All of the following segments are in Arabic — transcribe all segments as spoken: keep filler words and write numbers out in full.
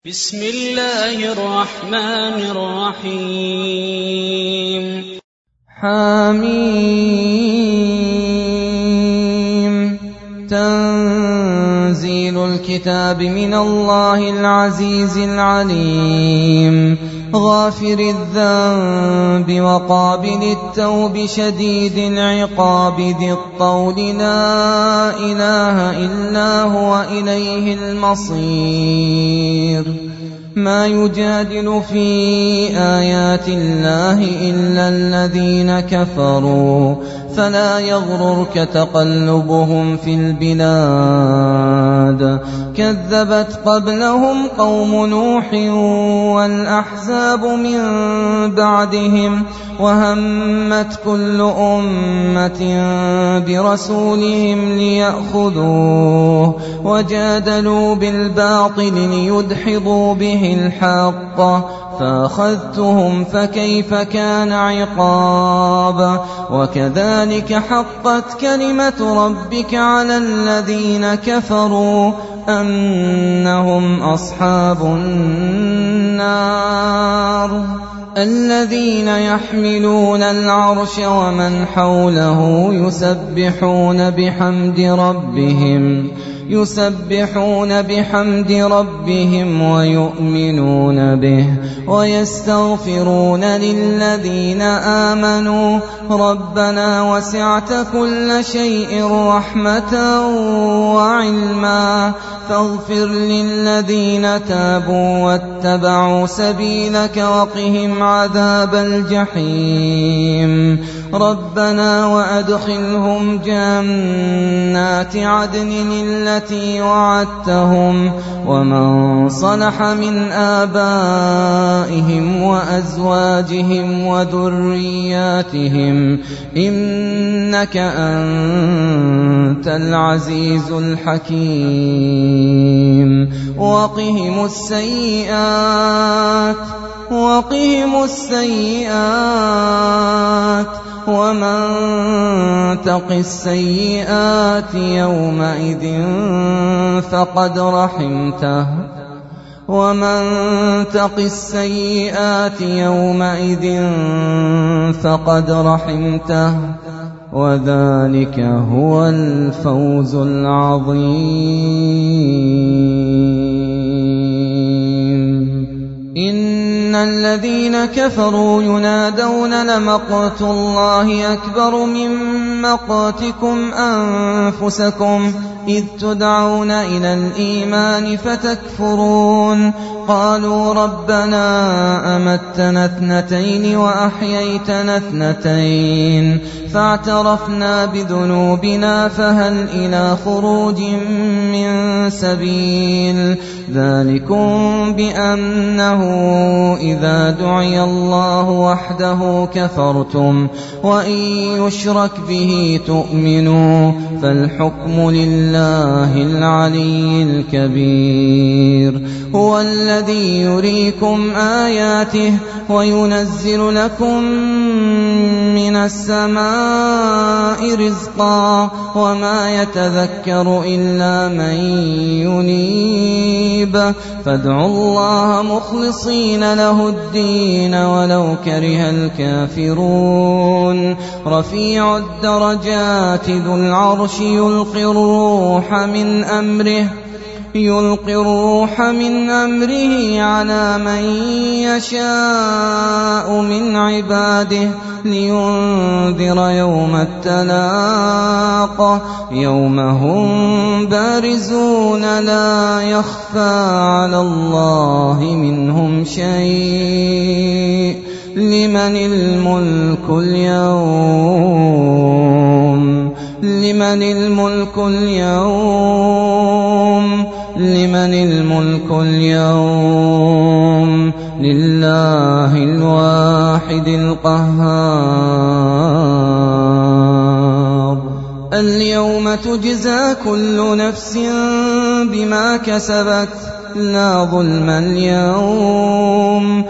بسم الله الرحمن الرحيم حميم تنزيل الكتاب من الله العزيز العليم غافر الذنب وقابل التوب شديد العقاب ذي الطول لا إله إلا هو إليه المصير ما يجادل في آيات الله إلا الذين كفروا فلا يغررك تقلبهم في البلاد كذبت قبلهم قوم نوح والأحزاب من بعدهم وهمت كل أمة برسولهم ليأخذوه وجادلوا بالباطل ليدحضوا به الحق فأخذتهم فكيف كان عقاب وكذلك حقت كلمة ربك على الذين كفروا أنهم أصحاب النار الذين يحملون العرش ومن حوله يسبحون بحمد ربهم يسبحون بحمد ربهم ويؤمنون به ويستغفرون للذين آمنوا ربنا وسعت كل شيء رحمة وعلما فاغفر للذين تابوا واتبعوا سبيلك وقهم عذاب الجحيم ربنا وأدخلهم جنات عدن التي وعدتهم ومن صلح من آبائهم وأزواجهم وذرياتهم إنك أنت العزيز الحكيم وقهم السيئات وقهم السيئات ومن تق السيئات يومئذ فقد رحمته ومن تق السيئات يومئذ فقد رحمته وذلك هو الفوز العظيم إن الذين كفروا ينادون لمقت الله أكبر من مقتكم أنفسكم إذ تدعون إلى الإيمان فتكفرون قالوا ربنا أمتنا اثنتين وأحييتنا اثنتين فاعترفنا بذنوبنا فهل إلى خروج من سبيل ذلكم بأنه إذا دعي الله وحده كفرتم وإن يشرك به تؤمنوا فالحكم لله العلي الكبير هو الذي يريكم آياته وينزل لكم من السماء رزقا وما يتذكر إلا من ينيب فادعوا الله مخلصين له الدين ولو كره الكافرون رفيع الدرجات ذو العرش يلقي الروح من أمره يلقي الروح من أمره على من يشاء من عباده لينذر يوم التلاق يوم هم بارزون لا يخفى على الله منهم شيء لمن الملك اليوم لمن الملك اليوم لمن الملك اليوم لله الواحد القهار اليوم تجزى كل نفس بما كسبت لا ظلم اليوم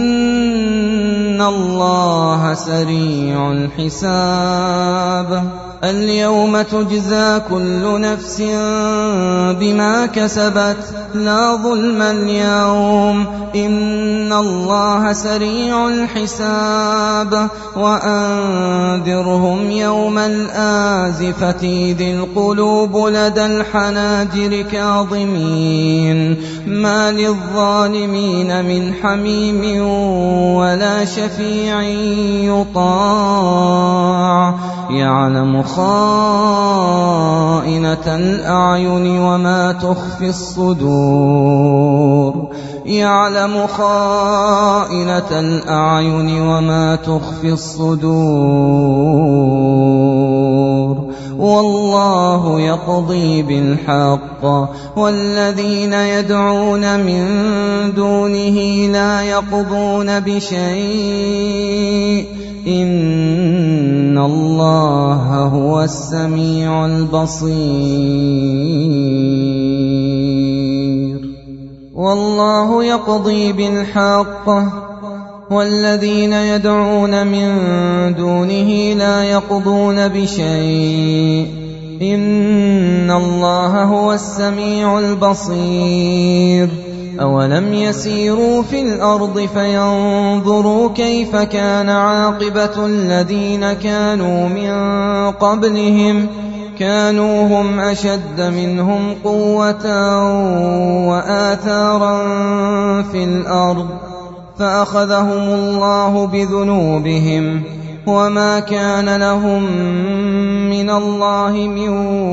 إن الله سريع الحساب اليوم تجزى كل نفس بما كسبت لا ظلم اليوم إن الله سريع الحساب وأنذرهم يوم الآزفة إذ القلوب لدى الحناجر كاظمين ما للظالمين من حميم ولا شفيع يطاع يعلم خائنة الأعين وما تخفي الصدور يعلم خائنة الأعين وما تخفي الصدور والله يقضي بالحق والذين يدعون من دونه لا يقضون بشيء إن الله هو السميع البصير والله يقضي بالحق والذين يدعون من دونه لا يقضون بشيء إن الله هو السميع البصير أولم يسيروا في الأرض فينظروا كيف كان عاقبة الذين كانوا من قبلهم كانوا هم أشد منهم قوة وآثارا في الأرض فأخذهم الله بذنوبهم وما كان لهم من الله من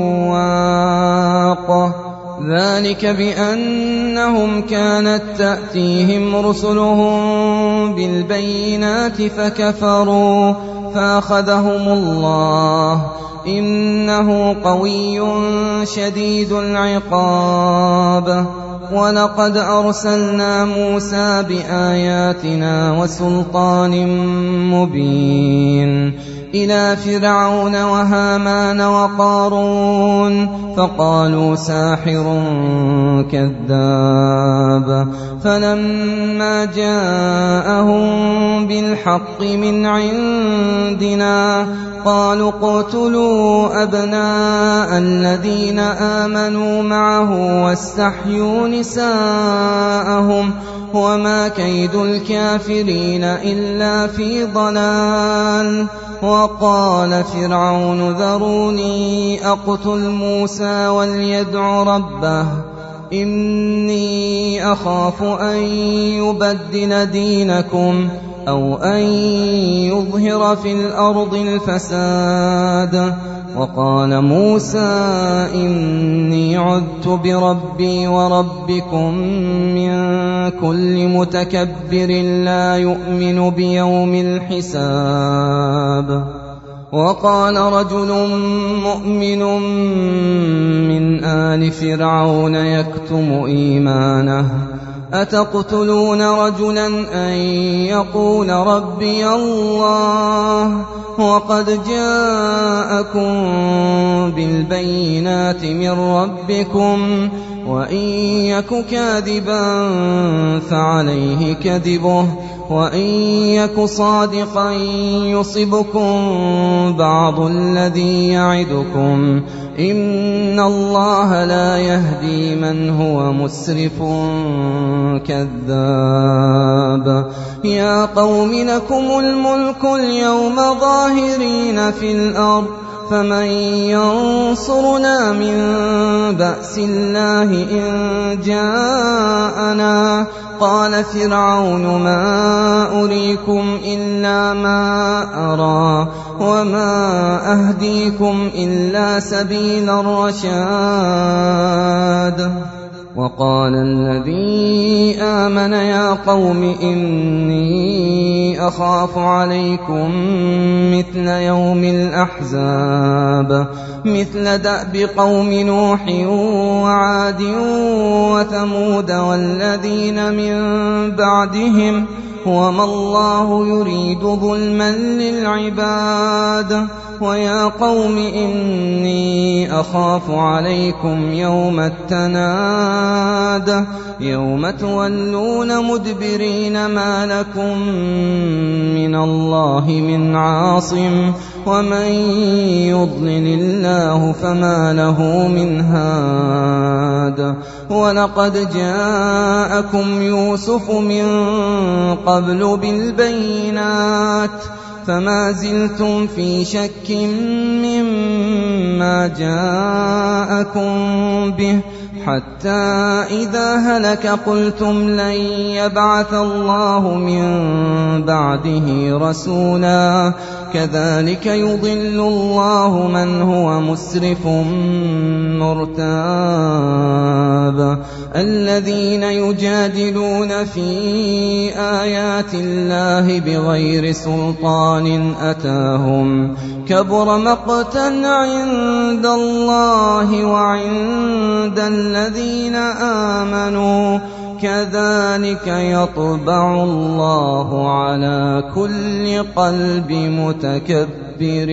واق ذلك بأنهم كانت تأتيهم رسلهم بالبينات فكفروا فأخذهم الله إنه قوي شديد العقاب ولقد أرسلنا موسى بآياتنا وسلطان مبين إلى فرعون وهامان وقارون فقالوا ساحر كذاب فلما جاءهم بالحق من عندنا قالوا اقتلوا أبناء الذين آمنوا معه واستحيوا نساءهم وما كيد الكافرين إلا في ضلال وقال فرعون ذروني أقتل موسى وليدع ربه إني أخاف أن يبدل دينكم أو أن يظهر في الأرض الفساد وقال موسى إني عذت بربي وربكم من كل متكبر لا يؤمن بيوم الحساب وقال رجل مؤمن من آل فرعون يكتم إيمانه أتقتلون رجلا أن يقول ربي الله وقد جاءكم بالبينات من ربكم وإن يك كاذبا فعليه كذبه وإن يك صادقا يصبكم بعض الذي يعدكم إن الله لا يهدي من هو مسرف كذاب يا قوم لكم الملك اليوم ظاهرين في الأرض فمن ينصرنا من بأس الله إن جاءنا قال فرعون ما أريكم إلا ما أرى وما أهديكم إلا سبيل الرشاد وقال الذي آمن يا قوم إني أخاف عليكم مثل يوم الأحزاب مثل دأب قوم نوح وعاد وثمود والذين من بعدهم وما الله يريد ظلما للعباد ويا قوم إني أخاف عليكم يوم التناد يوم تولون مدبرين ما لكم من الله من عاصم ومن يضلل الله فما له من هاد ولقد جاءكم يوسف من قبل بالبينات فما زلتم في شك مما جاءكم به حتى إذا هلك قلتم لن يبعث الله من بعده رسولا كذلك يضل الله من هو مسرف مرتاب الذين يجادلون في آيات الله بغير سلطان أتاهم كبر مقتا عند الله وعند الذين آمنوا كذلك يطبع الله على كل قلب متكبر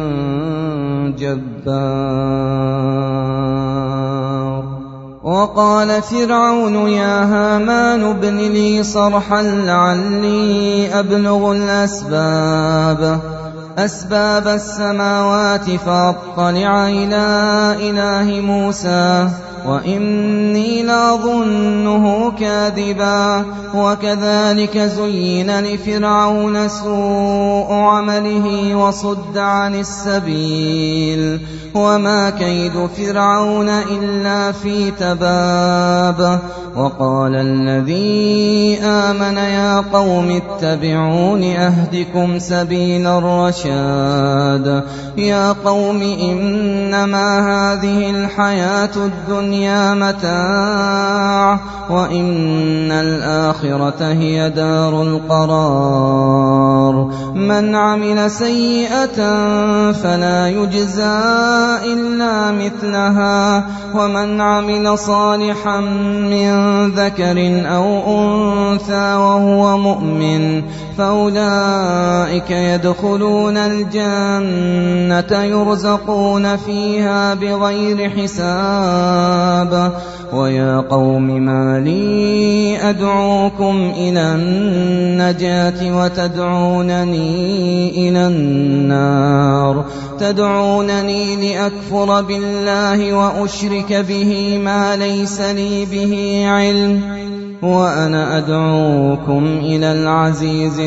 جبار وقال فرعون يا هامان ابن لي صرحا لعلي أبلغ الأسباب أسباب السماوات فأطلع إلى إله موسى وإني لأظنه كاذبا وكذلك زين لفرعون سوء عمله وصد عن السبيل وما كيد فرعون إلا في تباب وقال الذي آمن يا قوم اتبعون أهدكم سبيل الرشاد يا قوم إنما هذه الحياة الدنيا متاع وإن الآخرة هي دار القرار من عمل سيئة فلا يجزى إلا مثلها ومن عمل صالحا من ذكر أو أنثى وهو مؤمن فأولئك يدخلون الجنة يرزقون فيها بغير حساب ويا قوم ما لي أدعوكم إلى النجاة وتدعونني إلى النار تدعونني لأكفر بالله وأشرك به ما ليس لي به علم وأنا أدعوكم إلى العزيز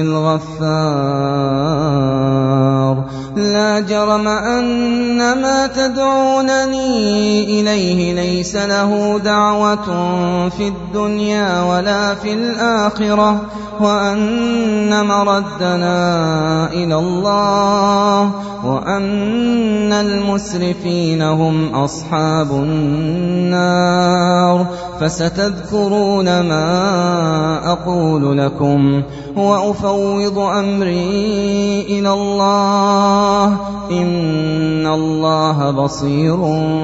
الغفار لا جرم أن ما تدعونني إليه ليس له دعوة في الدنيا ولا في الآخرة وأن مردنا إلى الله وأن المسرفين هم أصحاب النار فستذكرون ما أقول لكم وأفوض أمري إلى الله إن الله بصير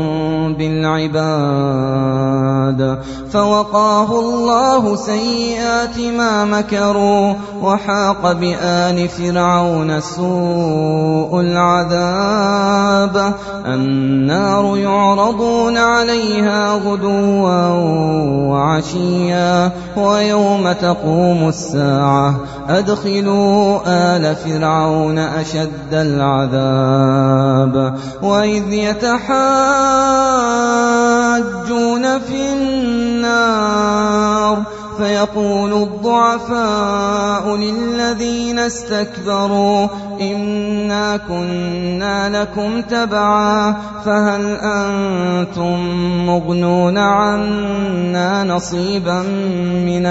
بالعباد فوقاه الله سيئات ما مكروا وحاق بآل فرعون سوء العذاب النار يعرضون عليها غدوا وعشيا ويوم تقوم الساعة أدخلوا آل فرعون أشد العذاب وإذ يتحاجون في النار فيقول الضعفاء للذين استكبروا إنا كنا لكم تبعا فهل أنتم مغنون عنا نصيبا من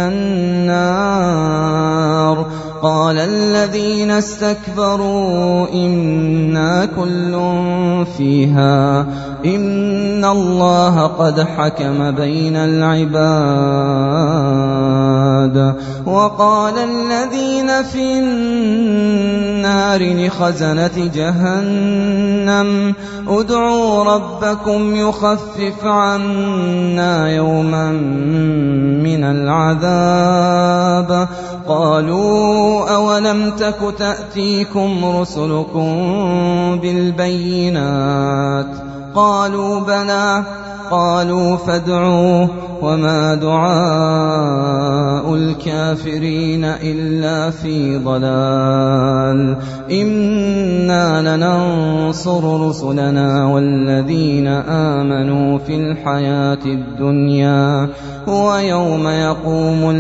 النار قال الذين استكبروا إنا كل فيها إن الله قد حكم بين العباد وقال الذين في النار لخزنة جهنم ادعوا ربكم يخفف عنا يوما من العذاب قالوا أولم تك تأتيكم رسلكم بالبينات قالوا بلى قالوا فادعوا وما دعاء الكافرين إلا في ضلال إنا لننصر رسلنا والذين آمنوا في الحياة الدنيا ويوم يقوم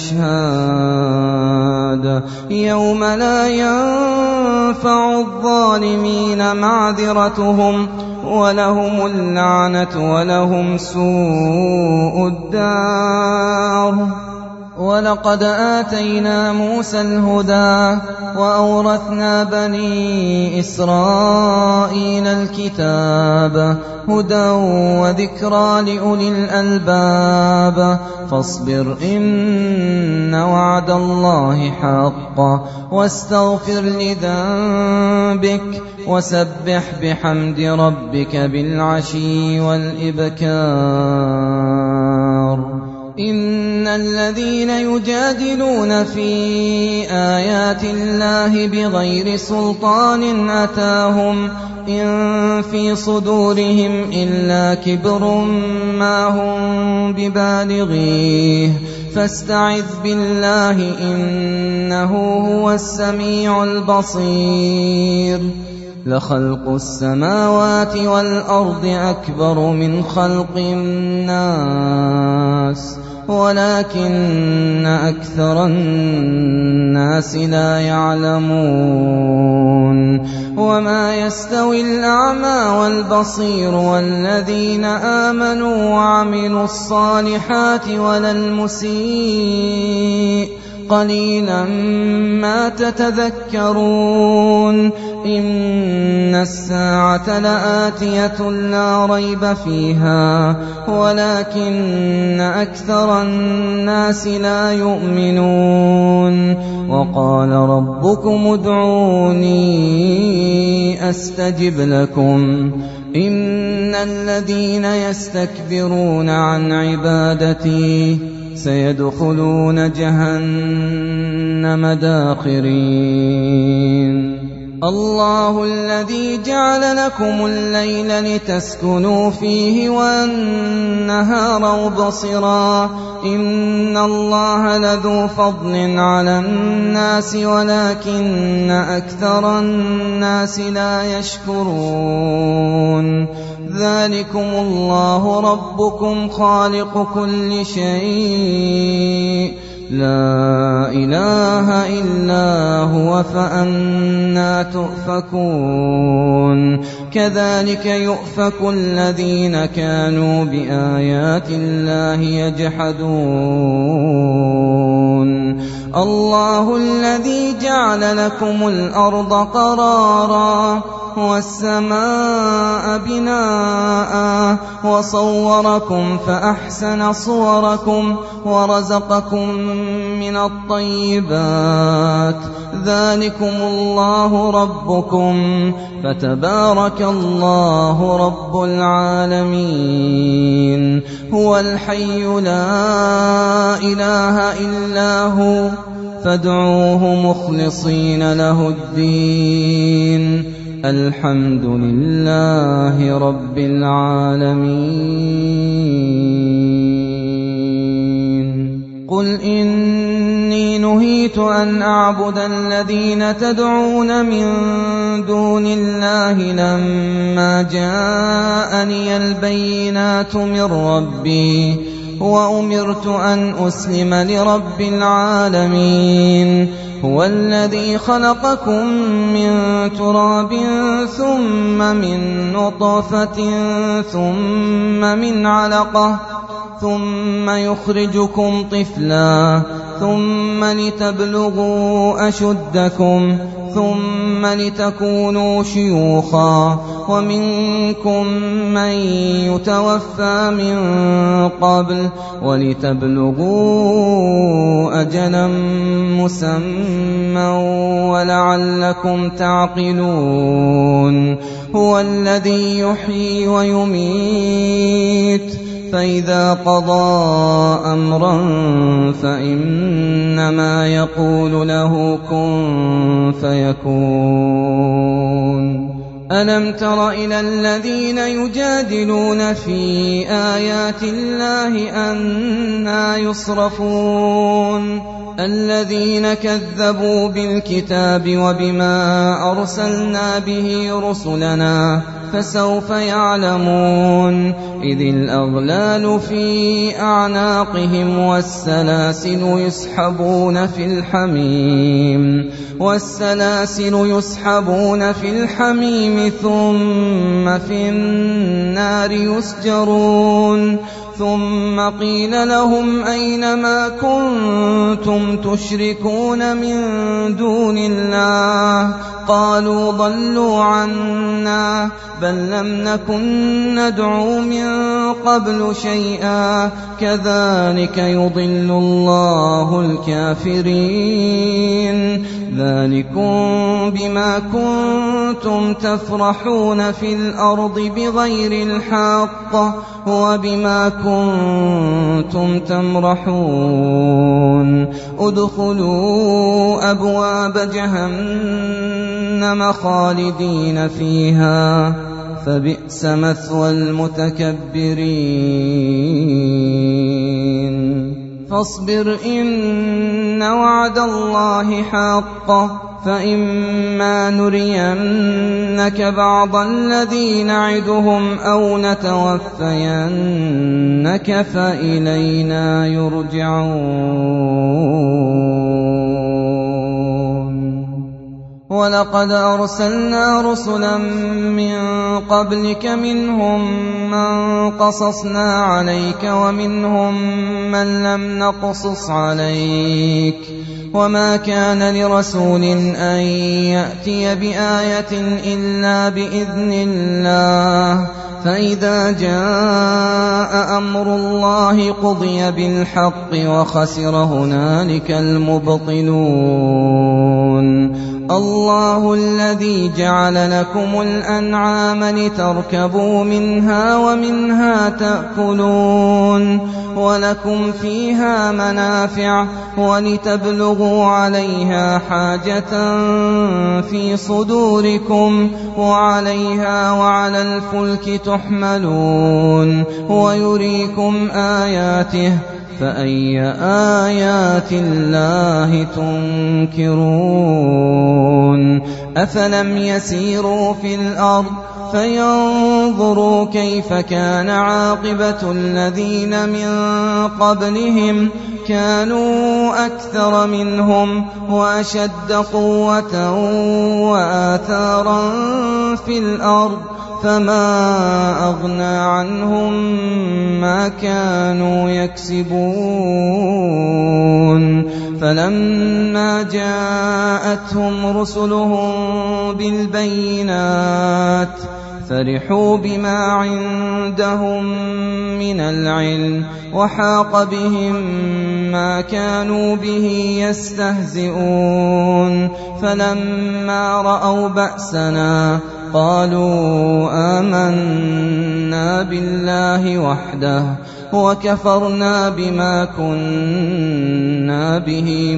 الأشهاد يوم لا ينفع الظالمين معذرتهم ولهم اللعنة ولهم سوء الدار ولقد آتينا موسى الهدى وأورثنا بني إسرائيل الكتاب هدى وذكرى لأولي الألباب فاصبر إن وعد الله حق واستغفر لذنبك وسبح بحمد ربك بالعشي والإبكار إن الذين يجادلون في آيات الله بغير سلطان أتاهم إن في صدورهم إلا كبر ما هم ببالغيه فاستعذ بالله إنه هو السميع البصير لخلق السماوات والأرض أكبر من خلق الناس ولكن أكثر الناس لا يعلمون وما يستوي الأعمى والبصير والذين آمنوا وعملوا الصالحات ولا المسيء قليلا ما تتذكرون إن الساعة لآتية لا ريب فيها ولكن أكثر الناس لا يؤمنون وقال ربكم ادعوني أستجب لكم إن الذين يستكبرون عن عبادتي سيدخلون جهنم داخرين الله الذي جعل لكم الليل لتسكنوا فيه والنهار مبصرا إن الله لذو فضل على الناس ولكن أكثر الناس لا يشكرون ذلكم الله ربكم خالق كل شيء لا إله إلا هو فأنى تؤفكون كذلك يؤفك الذين كانوا بآيات الله يجحدون الله الذي جعل لكم الأرض قرارا والسماء بناء وصوركم فأحسن صوركم ورزقكم من الطيبات ذلكم الله ربكم فتبارك الله رب العالمين هو الحي لا إله إلا هو فادعوه مخلصين له الدين الحمد لله رب العالمين قل إني نهيت أن أعبد الذين تدعون من دون الله لما جاءني البينات من ربي وأمرت أن أسلم لرب العالمين هو الذي خلقكم من تراب ثم من نطفة ثم من علقة ثم يخرجكم طفلا ثم لتبلغوا أشدكم ثم لتكونوا شيوخا ومنكم من يتوفى من قبل ولتبلغوا أجلا مسمى ولعلكم تعقلون هو الذي يحيي ويميت فإذا قضى أمرا فإنما يقول له كن فيكون ألم تر إلى الذين يجادلون في آيات الله أنى يصرفون الذين كذبوا بالكتاب وبما أرسلنا به رسلنا فسوف يعلمون إذ الأغلال في أعناقهم والسلاسل يسحبون في الحميم والسلاسل يسحبون في الحميم ثم في النار يسجرون ثم قيل لهم أين ما كنتم تشركون من دون الله قالوا ضلوا عنا بل لم نكن ندعو من قبل شيئا كذلك يضل الله الكافرين ذلكم بما كنتم تفرحون في الأرض بغير الحق وبما كنتم تمرحون ادخلوا أبواب جهنم خالدين فيها فبئس مثوى المتكبرين فاصبر إن وعد الله حق فإما نرينك بعض الذي نعدهم أو نتوفينك فإلينا يرجعون ولقد أرسلنا رسلا من قبلك منهم من قصصنا عليك ومنهم من لم نقصص عليك وما كان لرسول أن يأتي بآية إلا بإذن الله فإذا جاء أمر الله قضي بالحق وخسر هنالك المبطلون الله الذي جعل لكم الأنعام لتركبوا منها ومنها تأكلون ولكم فيها منافع ولتبلغوا عليها حاجة في صدوركم وعليها وعلى الفلك تحملون ويريكم آياته فأي آيات الله تنكرون أفلم يسيروا في الأرض فينظروا كيف كان عاقبة الذين من قبلهم كانوا أكثر منهم وأشد قوة وآثارا في الأرض فما أغنى عنهم ما كانوا يكسبون فلما جاءتهم رسلهم بالبينات فرحوا بما عندهم من العلم وحاق بهم ما كانوا به يستهزئون فلما رأوا بأسنا قالوا آمنا بالله وحده وكفرنا بما كنا به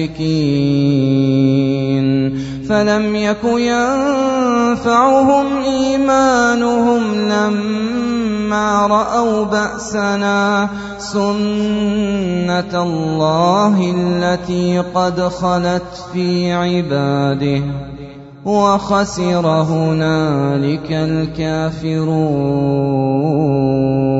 مشركين فلم يك ينفعهم إيمانهم لما رأوا بأسنا سنة الله التي قد خلت في عباده وخسر هنالك الكافرون.